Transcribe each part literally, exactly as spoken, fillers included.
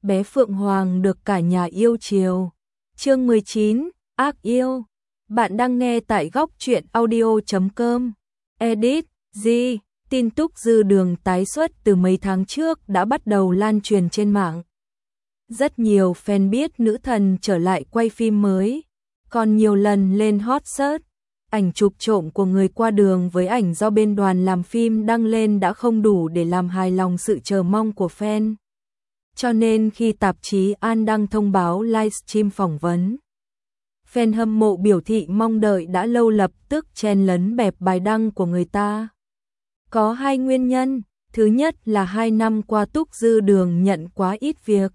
bé Phượng Hoàng được cả nhà yêu chiều. Chương mười chín, ác yêu. Bạn đang nghe tại góc truyện audio chấm com. Edit, G, tin Túc Dư Đường tái xuất từ mấy tháng trước đã bắt đầu lan truyền trên mạng. Rất nhiều fan biết nữ thần trở lại quay phim mới, còn nhiều lần lên hot search. Ảnh chụp trộm của người qua đường với ảnh do bên đoàn làm phim đăng lên đã không đủ để làm hài lòng sự chờ mong của fan. Cho nên khi tạp chí An đăng thông báo livestream phỏng vấn, fan hâm mộ biểu thị mong đợi đã lâu lập tức chen lấn bẹp bài đăng của người ta. Có hai nguyên nhân, thứ nhất là hai năm qua Túc Dư Đường nhận quá ít việc.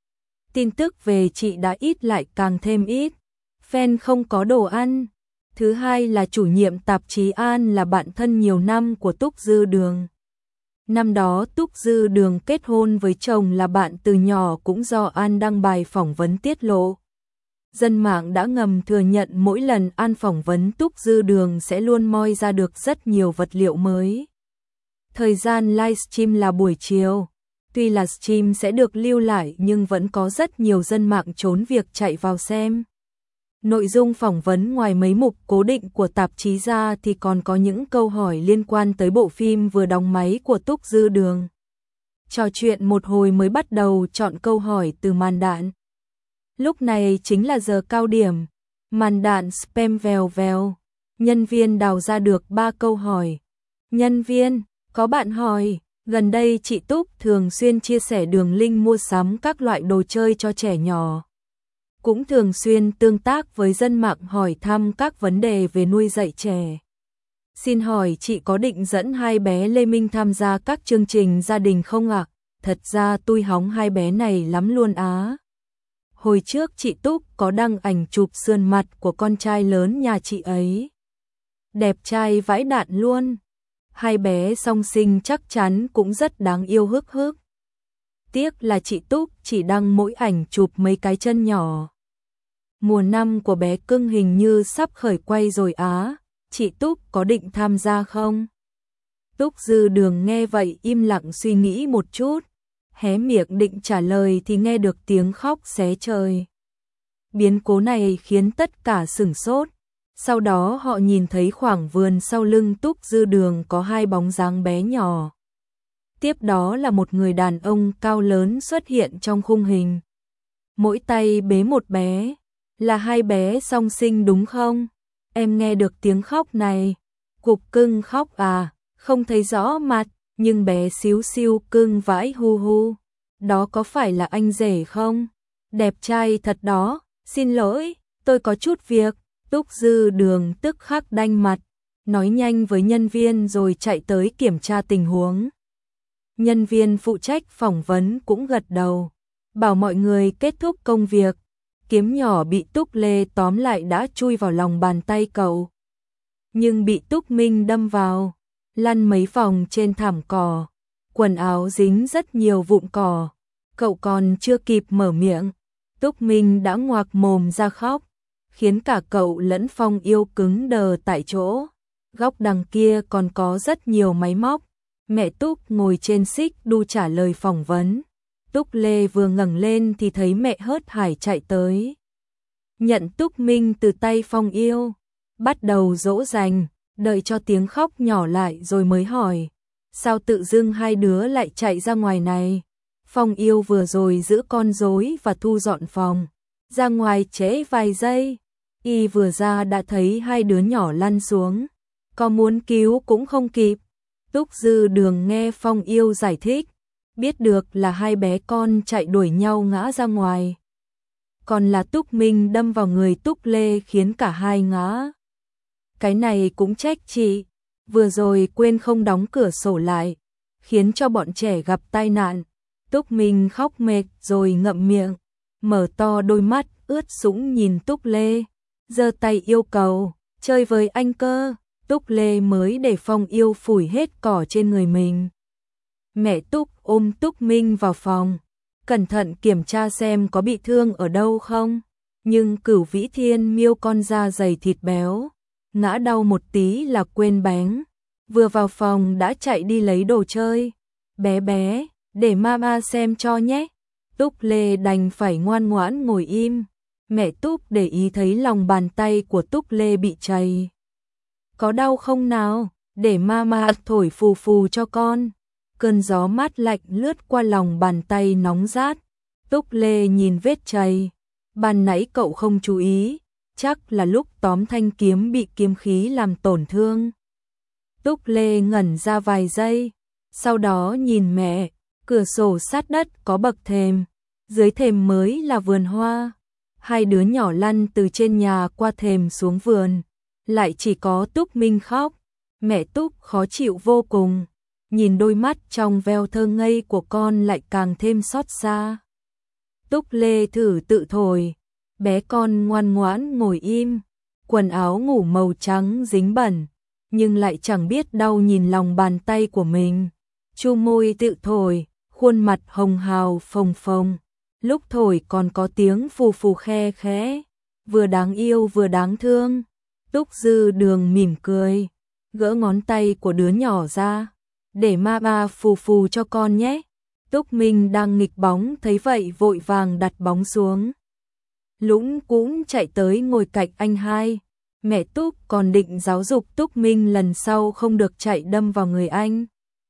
Tin tức về chị đã ít lại càng thêm ít, fan không có đồ ăn. Thứ hai là chủ nhiệm tạp chí An là bạn thân nhiều năm của Túc Dư Đường. Năm đó Túc Dư Đường kết hôn với chồng là bạn từ nhỏ cũng do An đăng bài phỏng vấn tiết lộ. Dân mạng đã ngầm thừa nhận mỗi lần An phỏng vấn Túc Dư Đường sẽ luôn moi ra được rất nhiều vật liệu mới. Thời gian livestream là buổi chiều. Tuy là stream sẽ được lưu lại nhưng vẫn có rất nhiều dân mạng trốn việc chạy vào xem. Nội dung phỏng vấn ngoài mấy mục cố định của tạp chí ra thì còn có những câu hỏi liên quan tới bộ phim vừa đóng máy của Túc Dư Đường. Trò chuyện một hồi mới bắt đầu chọn câu hỏi từ màn đạn. Lúc này chính là giờ cao điểm, màn đạn spam vèo vèo. Nhân viên đào ra được ba câu hỏi. Nhân viên, có bạn hỏi, gần đây chị Túc thường xuyên chia sẻ đường link mua sắm các loại đồ chơi cho trẻ nhỏ. Cũng thường xuyên tương tác với dân mạng hỏi thăm các vấn đề về nuôi dạy trẻ. Xin hỏi chị có định dẫn hai bé Lê Minh tham gia các chương trình gia đình không ạ? À? Thật ra tôi hóng hai bé này lắm luôn á. Hồi trước chị Túc có đăng ảnh chụp sườn mặt của con trai lớn nhà chị ấy. Đẹp trai vãi đạn luôn. Hai bé song sinh chắc chắn cũng rất đáng yêu hức hức. Tiếc là chị Túc chỉ đăng mỗi ảnh chụp mấy cái chân nhỏ. Mùa năm của bé cưng hình như sắp khởi quay rồi á, chị Túc có định tham gia không? Túc Dư Đường nghe vậy im lặng suy nghĩ một chút, hé miệng định trả lời thì nghe được tiếng khóc xé trời. Biến cố này khiến tất cả sửng sốt, sau đó họ nhìn thấy khoảng vườn sau lưng Túc Dư Đường có hai bóng dáng bé nhỏ. Tiếp đó là một người đàn ông cao lớn xuất hiện trong khung hình. Mỗi tay bế một bé, là hai bé song sinh đúng không? Em nghe được tiếng khóc này. Cục cưng khóc à, không thấy rõ mặt, nhưng bé xíu xiu cưng vãi hu hu. Đó có phải là anh rể không? Đẹp trai thật đó, xin lỗi, tôi có chút việc. Túc Dư Đường tức khắc đanh mặt, nói nhanh với nhân viên rồi chạy tới kiểm tra tình huống. Nhân viên phụ trách phỏng vấn cũng gật đầu, bảo mọi người kết thúc công việc. Kiếm nhỏ bị Túc Lê tóm lại đã chui vào lòng bàn tay cậu. Nhưng bị Túc Minh đâm vào, lăn mấy vòng trên thảm cỏ. Quần áo dính rất nhiều vụn cỏ. Cậu còn chưa kịp mở miệng, Túc Minh đã ngoạc mồm ra khóc, khiến cả cậu lẫn Phong Yêu cứng đờ tại chỗ. Góc đằng kia còn có rất nhiều máy móc. Mẹ Túc ngồi trên xích đu trả lời phỏng vấn. Túc Lê vừa ngẩng lên thì thấy mẹ hớt hải chạy tới. Nhận Túc Minh từ tay Phong Yêu, bắt đầu dỗ dành, đợi cho tiếng khóc nhỏ lại rồi mới hỏi. Sao tự dưng hai đứa lại chạy ra ngoài này? Phong Yêu vừa rồi giữ con rối và thu dọn phòng. Ra ngoài trễ vài giây, y vừa ra đã thấy hai đứa nhỏ lăn xuống. Có muốn cứu cũng không kịp. Túc Dư Đường nghe Phong Yêu giải thích, biết được là hai bé con chạy đuổi nhau ngã ra ngoài. Còn là Túc Minh đâm vào người Túc Lê khiến cả hai ngã. Cái này cũng trách chị, vừa rồi quên không đóng cửa sổ lại, khiến cho bọn trẻ gặp tai nạn. Túc Minh khóc mệt rồi ngậm miệng, mở to đôi mắt ướt sũng nhìn Túc Lê, giơ tay yêu cầu, chơi với anh cơ. Túc Lê mới để Phong Yêu phủi hết cỏ trên người mình. Mẹ Túc ôm Túc Minh vào phòng, cẩn thận kiểm tra xem có bị thương ở đâu không. Nhưng Cửu Vĩ Thiên miêu con da dày thịt béo, ngã đau một tí là quên bánh. Vừa vào phòng đã chạy đi lấy đồ chơi. Bé bé, để mama xem cho nhé. Túc Lê đành phải ngoan ngoãn ngồi im. Mẹ Túc để ý thấy lòng bàn tay của Túc Lê bị chảy. Có đau không nào? Để mama thổi phù phù cho con. Cơn gió mát lạnh lướt qua lòng bàn tay nóng rát. Túc Lê nhìn vết chảy. Ban nãy cậu không chú ý, chắc là lúc tóm thanh kiếm bị kiếm khí làm tổn thương. Túc Lê ngẩn ra vài giây, sau đó nhìn mẹ, cửa sổ sát đất có bậc thềm, dưới thềm mới là vườn hoa. Hai đứa nhỏ lăn từ trên nhà qua thềm xuống vườn, lại chỉ có Túc Minh khóc. Mẹ Túc khó chịu vô cùng, nhìn đôi mắt trong veo thơ ngây của con lại càng thêm xót xa. Túc Lê thử tự thổi, bé con ngoan ngoãn ngồi im, quần áo ngủ màu trắng dính bẩn, nhưng lại chẳng biết đau nhìn lòng bàn tay của mình. Chu môi tự thổi, khuôn mặt hồng hào phồng phồng, lúc thổi còn có tiếng phù phù khe khẽ, vừa đáng yêu vừa đáng thương. Túc Dư Đường mỉm cười, gỡ ngón tay của đứa nhỏ ra, để mama phù phù cho con nhé. Túc Minh đang nghịch bóng thấy vậy vội vàng đặt bóng xuống. Lũng cũng chạy tới ngồi cạnh anh hai. Mẹ Túc còn định giáo dục Túc Minh lần sau không được chạy đâm vào người anh.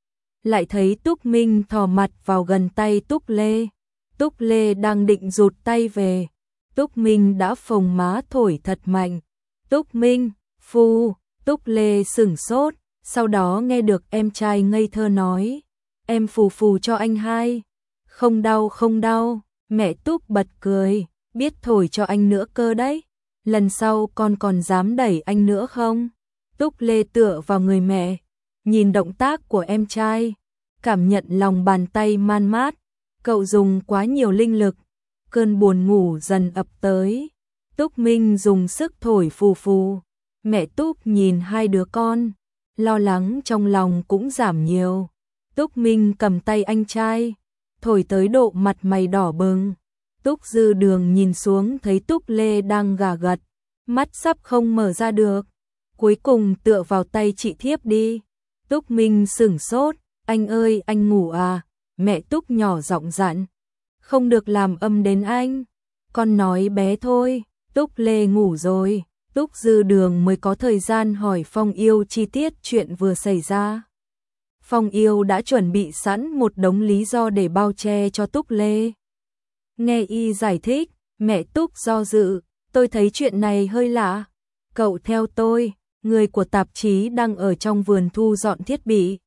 Lại thấy Túc Minh thò mặt vào gần tay Túc Lê. Túc Lê đang định rụt tay về. Túc Minh đã phồng má thổi thật mạnh. Túc Minh, phu, Túc Lê sửng sốt, sau đó nghe được em trai ngây thơ nói. Em phù phù cho anh hai. Không đau không đau, mẹ Túc bật cười, biết thổi cho anh nữa cơ đấy. Lần sau con còn dám đẩy anh nữa không? Túc Lê tựa vào người mẹ, nhìn động tác của em trai, cảm nhận lòng bàn tay man mát. Cậu dùng quá nhiều linh lực, cơn buồn ngủ dần ập tới. Túc Minh dùng sức thổi phù phù. Mẹ Túc nhìn hai đứa con, lo lắng trong lòng cũng giảm nhiều. Túc Minh cầm tay anh trai, thổi tới độ mặt mày đỏ bừng. Túc Dư Đường nhìn xuống thấy Túc Lê đang gà gật, mắt sắp không mở ra được. Cuối cùng tựa vào tay chị thiếp đi. Túc Minh sửng sốt, anh ơi anh ngủ à? Mẹ Túc nhỏ giọng dặn, không được làm âm đến anh. Con nói bé thôi. Túc Lê ngủ rồi. Túc Dư Đường mới có thời gian hỏi Phong Yêu chi tiết chuyện vừa xảy ra. Phong Yêu đã chuẩn bị sẵn một đống lý do để bao che cho Túc Lê. Nghe y giải thích, mẹ Túc do dự, tôi thấy chuyện này hơi lạ. Cậu theo tôi, người của tạp chí đang ở trong vườn thu dọn thiết bị.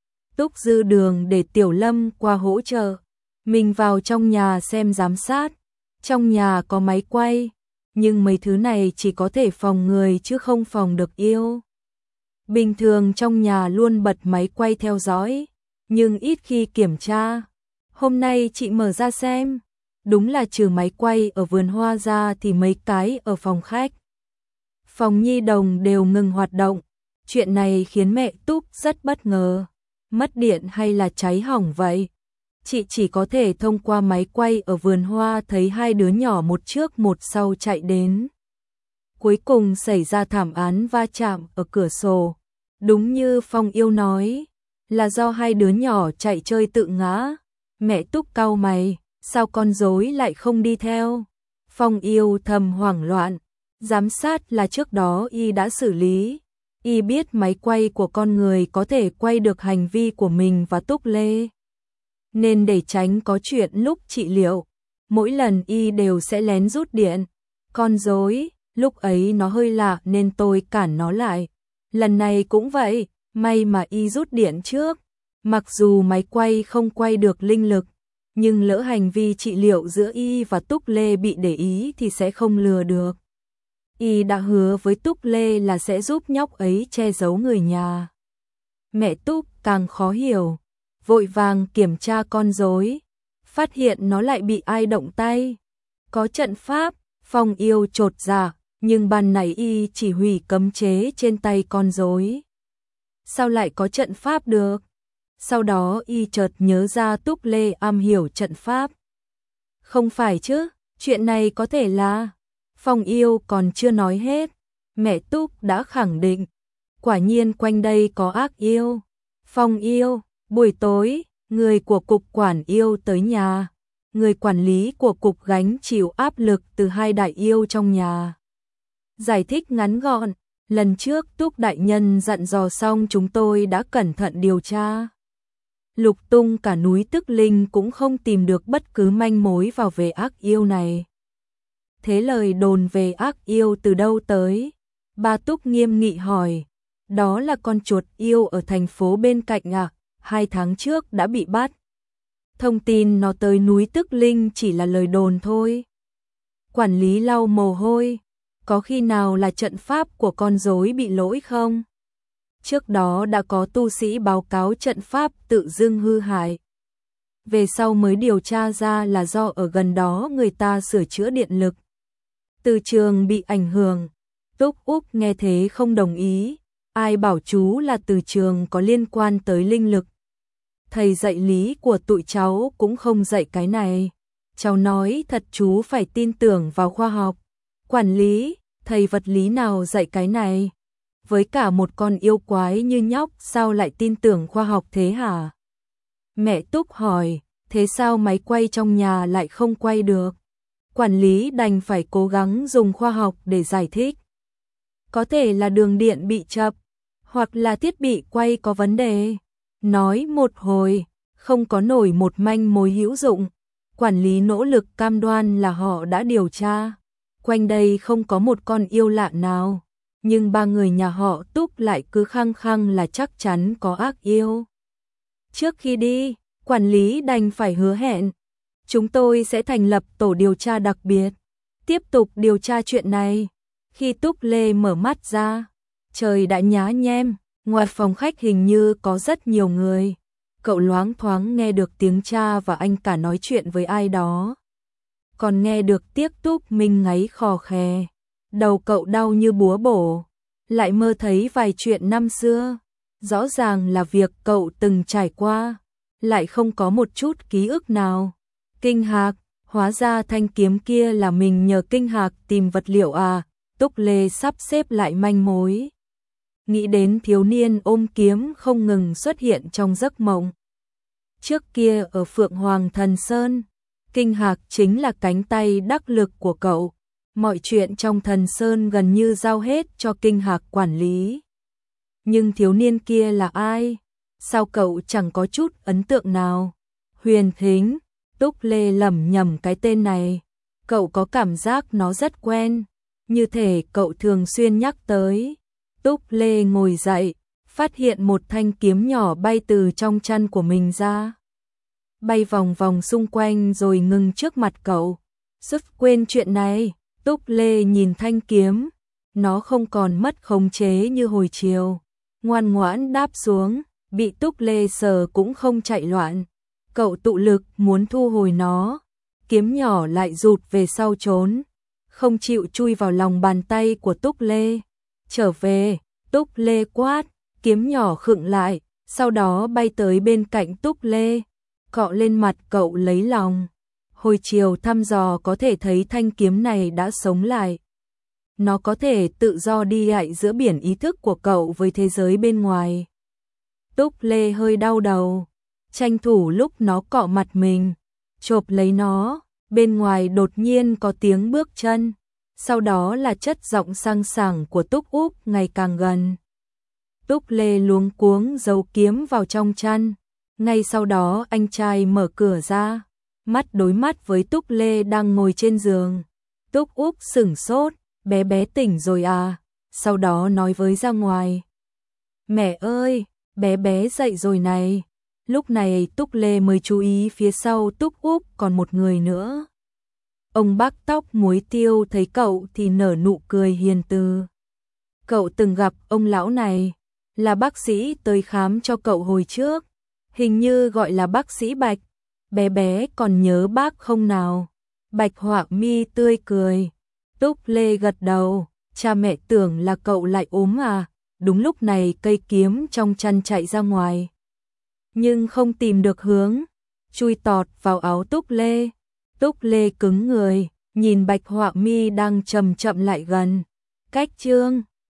Túc Dư Đường để Tiểu Lâm qua hỗ trợ, mình vào trong nhà xem giám sát. Trong nhà có máy quay, nhưng mấy thứ này chỉ có thể phòng người chứ không phòng được yêu. Bình thường trong nhà luôn bật máy quay theo dõi, nhưng ít khi kiểm tra. Hôm nay chị mở ra xem, đúng là trừ máy quay ở vườn hoa ra thì mấy cái ở phòng khách, phòng nhi đồng đều ngừng hoạt động. Chuyện này khiến mẹ Túc rất bất ngờ. Mất điện hay là cháy hỏng vậy? Chị chỉ có thể thông qua máy quay ở vườn hoa thấy hai đứa nhỏ một trước một sau chạy đến. Cuối cùng xảy ra thảm án va chạm ở cửa sổ. Đúng như Phong Yêu nói, là do hai đứa nhỏ chạy chơi tự ngã. Mẹ Túc cau mày, sao con rối lại không đi theo? Phong Yêu thầm hoảng loạn, giám sát là trước đó y đã xử lý. Y biết máy quay của con người có thể quay được hành vi của mình và Túc Lê. Nên để tránh có chuyện lúc trị liệu, mỗi lần y đều sẽ lén rút điện. Con rối, lúc ấy nó hơi lạ nên tôi cản nó lại. Lần này cũng vậy, may mà y rút điện trước. Mặc dù máy quay không quay được linh lực, nhưng lỡ hành vi trị liệu giữa y và Túc Lê bị để ý thì sẽ không lừa được. Y đã hứa với Túc Lê là sẽ giúp nhóc ấy che giấu người nhà. Mẹ Túc càng khó hiểu, vội vàng kiểm tra con rối, phát hiện nó lại bị ai động tay. Có trận pháp. Phong Yêu chột dạ, nhưng ban nãy y chỉ hủy cấm chế trên tay con rối. Sao lại có trận pháp được? Sau đó y chợt nhớ ra Túc Lê am hiểu trận pháp. Không phải chứ, chuyện này có thể là... Phong Yêu còn chưa nói hết, mẹ Túc đã khẳng định, quả nhiên quanh đây có ác yêu. Phong Yêu, buổi tối, người của cục quản yêu tới nhà, người quản lý của cục gánh chịu áp lực từ hai đại yêu trong nhà. Giải thích ngắn gọn, lần trước Túc đại nhân dặn dò xong chúng tôi đã cẩn thận điều tra. Lục tung cả núi Tức Linh cũng không tìm được bất cứ manh mối vào về ác yêu này. Thế lời đồn về ác yêu từ đâu tới? Ba Túc nghiêm nghị hỏi. Đó là con chuột yêu ở thành phố bên cạnh à, hai tháng trước đã bị bắt. Thông tin nó tới núi Tức Linh chỉ là lời đồn thôi. Quản lý lau mồ hôi. Có khi nào là trận pháp của con rối bị lỗi không? Trước đó đã có tu sĩ báo cáo trận pháp tự dưng hư hại. Về sau mới điều tra ra là do ở gần đó người ta sửa chữa điện lực. Từ trường bị ảnh hưởng. Túc Úc nghe thế không đồng ý. Ai bảo chú là từ trường có liên quan tới linh lực. Thầy dạy lý của tụi cháu cũng không dạy cái này. Cháu nói thật chú phải tin tưởng vào khoa học. Quản lý, thầy vật lý nào dạy cái này? Với cả một con yêu quái như nhóc sao lại tin tưởng khoa học thế hả? Mẹ Túc hỏi, thế sao máy quay trong nhà lại không quay được? Quản lý đành phải cố gắng dùng khoa học để giải thích. Có thể là đường điện bị chập, hoặc là thiết bị quay có vấn đề. Nói một hồi, không có nổi một manh mối hữu dụng. Quản lý nỗ lực cam đoan là họ đã điều tra. Quanh đây không có một con yêu lạ nào. Nhưng ba người nhà họ Túc lại cứ khăng khăng là chắc chắn có ác yêu. Trước khi đi, quản lý đành phải hứa hẹn. Chúng tôi sẽ thành lập tổ điều tra đặc biệt. Tiếp tục điều tra chuyện này. Khi Túc Lê mở mắt ra, trời đã nhá nhem. Ngoài phòng khách hình như có rất nhiều người. Cậu loáng thoáng nghe được tiếng cha và anh cả nói chuyện với ai đó. Còn nghe được tiếc Túc Minh ngáy khò khè. Đầu cậu đau như búa bổ. Lại mơ thấy vài chuyện năm xưa. Rõ ràng là việc cậu từng trải qua. Lại không có một chút ký ức nào. Kinh Hạc, hóa ra thanh kiếm kia là mình nhờ Kinh Hạc tìm vật liệu à. Túc Lê sắp xếp lại manh mối. Nghĩ đến thiếu niên ôm kiếm không ngừng xuất hiện trong giấc mộng. Trước kia ở Phượng Hoàng Thần Sơn, Kinh Hạc chính là cánh tay đắc lực của cậu. Mọi chuyện trong Thần Sơn gần như giao hết cho Kinh Hạc quản lý. Nhưng thiếu niên kia là ai? Sao cậu chẳng có chút ấn tượng nào? Huyền Thính, Túc Lê lẩm nhẩm cái tên này. Cậu có cảm giác nó rất quen, như thể cậu thường xuyên nhắc tới. Túc Lê ngồi dậy, phát hiện một thanh kiếm nhỏ bay từ trong chăn của mình ra. Bay vòng vòng xung quanh rồi ngừng trước mặt cậu. Sắp quên chuyện này, Túc Lê nhìn thanh kiếm. Nó không còn mất khống chế như hồi chiều. Ngoan ngoãn đáp xuống, bị Túc Lê sờ cũng không chạy loạn. Cậu tụ lực muốn thu hồi nó. Kiếm nhỏ lại rụt về sau trốn. Không chịu chui vào lòng bàn tay của Túc Lê. Trở về, Túc Lê quát, kiếm nhỏ khựng lại, sau đó bay tới bên cạnh Túc Lê, cọ lên mặt cậu lấy lòng. Hồi chiều thăm dò có thể thấy thanh kiếm này đã sống lại. Nó có thể tự do đi lại giữa biển ý thức của cậu với thế giới bên ngoài. Túc Lê hơi đau đầu, tranh thủ lúc nó cọ mặt mình, chộp lấy nó, bên ngoài đột nhiên có tiếng bước chân. Sau đó là chất giọng sang sảng của Túc Úc ngày càng gần. Túc Lê luống cuống giấu kiếm vào trong chăn. Ngay sau đó anh trai mở cửa ra, mắt đối mắt với Túc Lê đang ngồi trên giường. Túc Úc sửng sốt, bé bé tỉnh rồi à? Sau đó nói với ra ngoài. Mẹ ơi, bé bé dậy rồi này. Lúc này Túc Lê mới chú ý phía sau Túc Úc còn một người nữa. Ông bác tóc muối tiêu thấy cậu thì nở nụ cười hiền từ. Cậu từng gặp ông lão này, là bác sĩ tới khám cho cậu hồi trước, hình như gọi là bác sĩ Bạch. Bé bé còn nhớ bác không nào? Bạch Họa Mi tươi cười. Túc Lê gật đầu, cha mẹ tưởng là cậu lại ốm à? Đúng lúc này cây kiếm trong chăn chạy ra ngoài, nhưng không tìm được hướng, chui tọt vào áo Túc Lê. Túc Lê cứng người, nhìn Bạch Họa Mi đang chậm chậm lại gần. Cách chương